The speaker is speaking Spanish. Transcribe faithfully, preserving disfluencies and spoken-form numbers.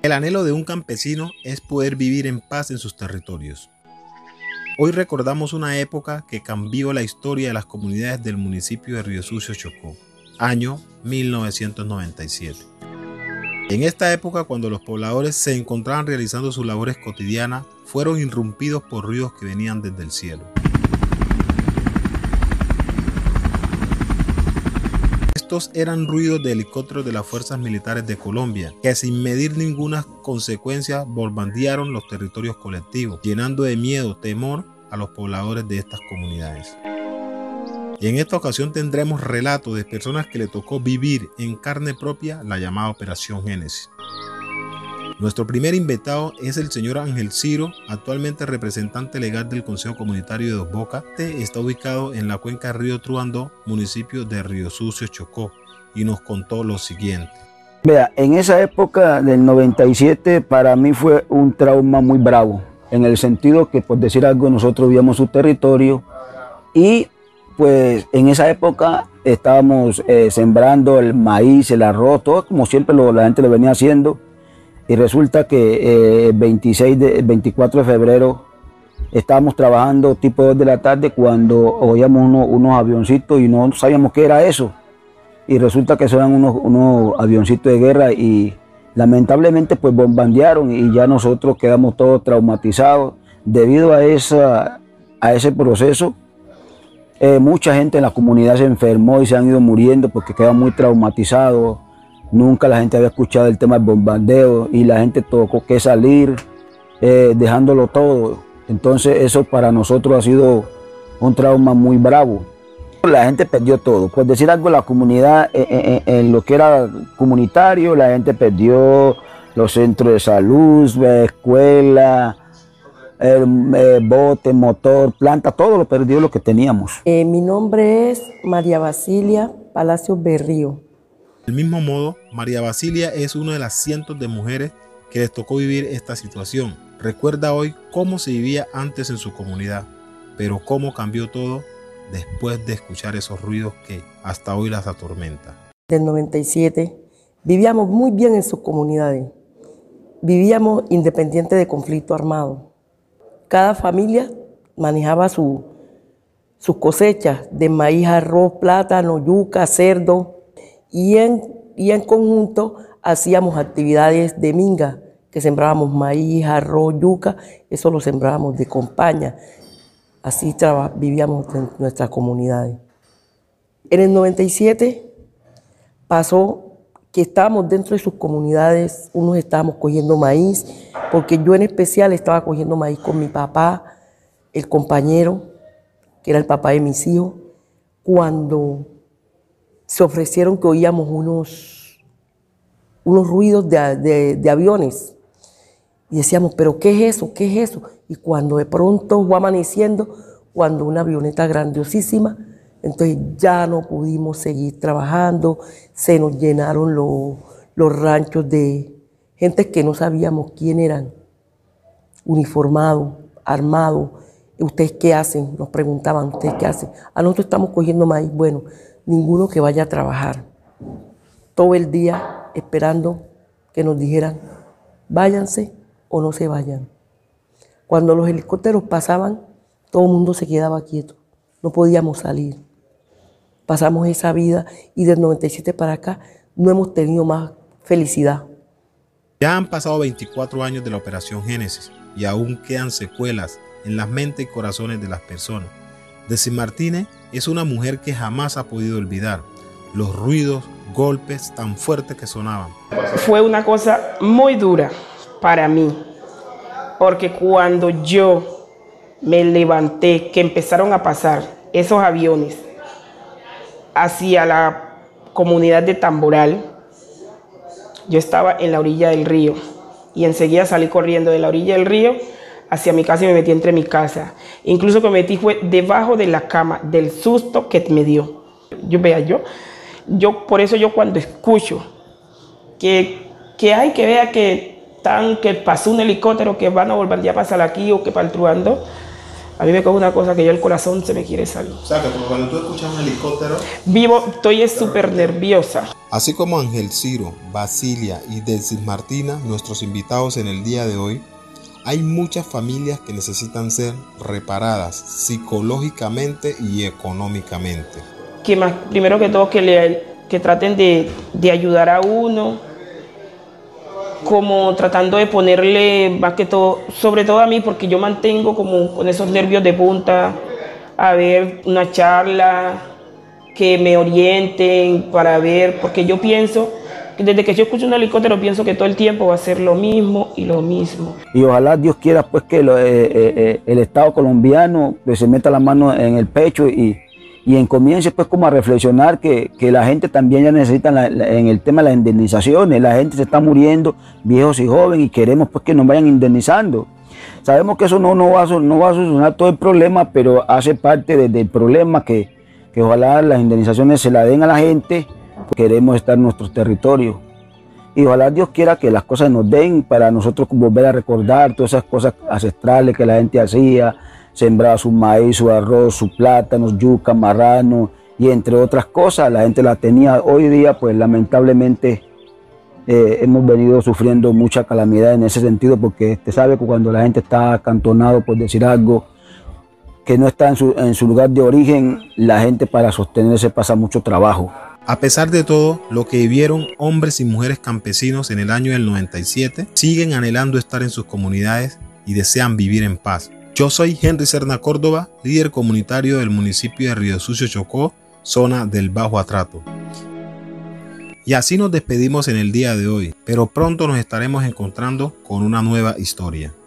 El anhelo de un campesino es poder vivir en paz en sus territorios. Hoy recordamos una época que cambió la historia de las comunidades del municipio de Río Sucio, Chocó, año mil novecientos noventa y siete. En esta época, cuando los pobladores se encontraban realizando sus labores cotidianas, fueron irrumpidos por ruidos que venían desde el cielo. Estos eran ruidos de helicópteros de las fuerzas militares de Colombia, que sin medir ninguna consecuencia bombardearon los territorios colectivos, llenando de miedo, temor a los pobladores de estas comunidades. Y en esta ocasión tendremos relatos de personas que le tocó vivir en carne propia la llamada Operación Génesis. Nuestro primer invitado es el señor Ángel Ciro, actualmente representante legal del Consejo Comunitario de Dos Bocas. Este está ubicado en la cuenca Río Truandó, municipio de Río Sucio, Chocó, y nos contó lo siguiente. Vea, en esa época del noventa y siete para mí fue un trauma muy bravo, en el sentido que, por decir algo, nosotros vivíamos su territorio y pues en esa época estábamos eh, sembrando el maíz, el arroz, todo como siempre lo, la gente lo venía haciendo. Y resulta que el eh, veinticuatro de febrero estábamos trabajando tipo dos de la tarde cuando oíamos uno, unos avioncitos y no sabíamos qué era eso. Y resulta que eran unos, unos avioncitos de guerra y lamentablemente pues bombardearon y ya nosotros quedamos todos traumatizados. Debido a, esa, a ese proceso, eh, mucha gente en la comunidad se enfermó y se han ido muriendo porque quedan muy traumatizados. Nunca la gente había escuchado el tema del bombardeo y la gente tuvo que salir eh, dejándolo todo. Entonces eso para nosotros ha sido un trauma muy bravo. La gente perdió todo. Por decir algo, la comunidad, eh, eh, en lo que era comunitario, la gente perdió los centros de salud, escuela, eh, eh, bote, motor, planta, todo lo perdió lo que teníamos. Eh, mi nombre es María Basilia Palacios Berrío. Del mismo modo, María Basilia es una de las cientos de mujeres que les tocó vivir esta situación. Recuerda hoy cómo se vivía antes en su comunidad, pero cómo cambió todo después de escuchar esos ruidos que hasta hoy las atormentan. Del noventa y siete vivíamos muy bien en sus comunidades. Vivíamos independientes de conflicto armado. Cada familia manejaba su, sus cosechas de maíz, arroz, plátano, yuca, cerdo. Y en, y en conjunto hacíamos actividades de minga, que sembrábamos maíz, arroz, yuca, eso lo sembrábamos de compañía. Así vivíamos en nuestras comunidades. En el noventa y siete pasó que estábamos dentro de sus comunidades, unos estábamos cogiendo maíz, porque yo en especial estaba cogiendo maíz con mi papá, el compañero, que era el papá de mis hijos, cuando se ofrecieron que oíamos unos, unos ruidos de, de, de aviones. Y decíamos, ¿pero qué es eso? ¿Qué es eso? Y cuando de pronto fue amaneciendo, cuando una avioneta grandiosísima, entonces ya no pudimos seguir trabajando, se nos llenaron los, los ranchos de gente que no sabíamos quién eran, uniformados, armados. ¿Ustedes qué hacen? Nos preguntaban, ¿ustedes qué hacen? A nosotros estamos cogiendo maíz. Bueno, ninguno que vaya a trabajar. Todo el día esperando que nos dijeran, váyanse o no se vayan. Cuando los helicópteros pasaban, todo el mundo se quedaba quieto. No podíamos salir. Pasamos esa vida y del noventa y siete para acá no hemos tenido más felicidad. Ya han pasado veinticuatro años de la Operación Génesis y aún quedan secuelas en las mentes y corazones de las personas. Deci Martínez es una mujer que jamás ha podido olvidar los ruidos, golpes tan fuertes que sonaban. Fue una cosa muy dura para mí, porque cuando yo me levanté, que empezaron a pasar esos aviones hacia la comunidad de Tamboral, yo estaba en la orilla del río y enseguida salí corriendo de la orilla del río hacia mi casa y me metí entre mi casa. Incluso que me metí fue debajo de la cama, del susto que me dio. Yo vea, yo, yo por eso yo cuando escucho que, que hay que vea que, tan, que pasó un helicóptero, que van a volver ya a pasar aquí o que para el Truandó, A mí me coge una cosa que yo el corazón se me quiere salir. O sea, que cuando tú escuchas un helicóptero... Vivo, estoy súper nerviosa. Así como Ángel Ciro, Basilia y Delcis Martina, nuestros invitados en el día de hoy, hay muchas familias que necesitan ser reparadas psicológicamente y económicamente. Que más, primero que todo, que, le, que traten de, de ayudar a uno, como tratando de ponerle más que todo, sobre todo a mí, porque yo mantengo como con esos nervios de punta, a ver una charla, que me orienten para ver, porque yo pienso, que desde que yo escucho un helicóptero pienso que todo el tiempo va a ser lo mismo y lo mismo. Y ojalá Dios quiera pues que lo, eh, eh, el Estado colombiano pues, se meta la mano en el pecho y y en comience pues como a reflexionar que, que la gente también ya necesita la, la, en el tema de las indemnizaciones, la gente se está muriendo, viejos y jóvenes, y queremos pues que nos vayan indemnizando. Sabemos que eso no, no, va, a, no va a solucionar todo el problema, pero hace parte de, del problema que, que ojalá las indemnizaciones se la den a la gente, queremos estar en nuestros territorios. Y ojalá Dios quiera que las cosas nos den para nosotros volver a recordar todas esas cosas ancestrales que la gente hacía, sembraba su maíz, su arroz, su plátano, yuca, marrano y entre otras cosas. La gente la tenía. Hoy día, pues lamentablemente eh, hemos venido sufriendo mucha calamidad en ese sentido, porque usted sabe que cuando la gente está acantonado, por decir algo, que no está en su, en su lugar de origen, la gente para sostenerse pasa mucho trabajo. A pesar de todo lo que vivieron hombres y mujeres campesinos en el año del noventa y siete, siguen anhelando estar en sus comunidades y desean vivir en paz. Yo soy Henry Serna Córdoba, líder comunitario del municipio de Río Sucio, Chocó, zona del Bajo Atrato. Y así nos despedimos en el día de hoy, pero pronto nos estaremos encontrando con una nueva historia.